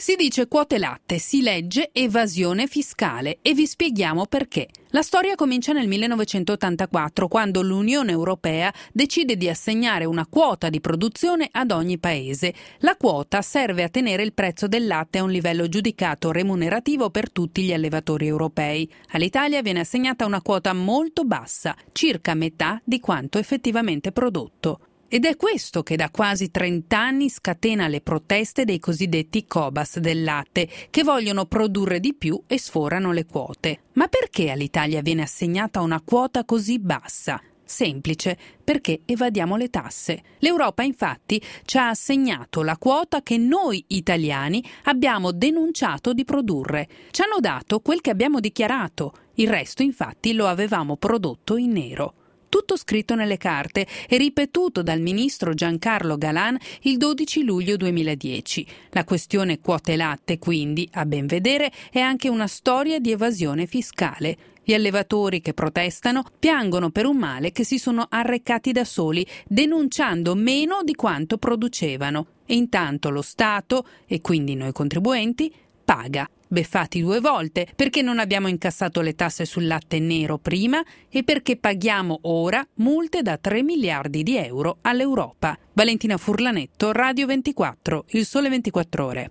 Si dice quote latte, si legge evasione fiscale e vi spieghiamo perché. La storia comincia nel 1984, quando l'Unione Europea decide di assegnare una quota di produzione ad ogni paese. La quota serve a tenere il prezzo del latte a un livello giudicato remunerativo per tutti gli allevatori europei. All'Italia viene assegnata una quota molto bassa, circa metà di quanto effettivamente prodotto. Ed è questo che da quasi 30 anni scatena le proteste dei cosiddetti Cobas del latte, che vogliono produrre di più e sforano le quote. Ma perché all'Italia viene assegnata una quota così bassa? Semplice, perché evadiamo le tasse. L'Europa infatti ci ha assegnato la quota che noi italiani abbiamo denunciato di produrre. Ci hanno dato quel che abbiamo dichiarato, il resto infatti lo avevamo prodotto in nero. Tutto scritto nelle carte e ripetuto dal ministro Giancarlo Galan il 12 luglio 2010. La questione quote latte, quindi, a ben vedere, è anche una storia di evasione fiscale. Gli allevatori che protestano piangono per un male che si sono arrecati da soli, denunciando meno di quanto producevano. E intanto lo Stato, e quindi noi contribuenti, paga. Beffati 2 volte, perché non abbiamo incassato le tasse sul latte nero prima e perché paghiamo ora multe da 3 miliardi di euro all'Europa. Valentina Furlanetto, Radio 24, Il Sole 24 Ore.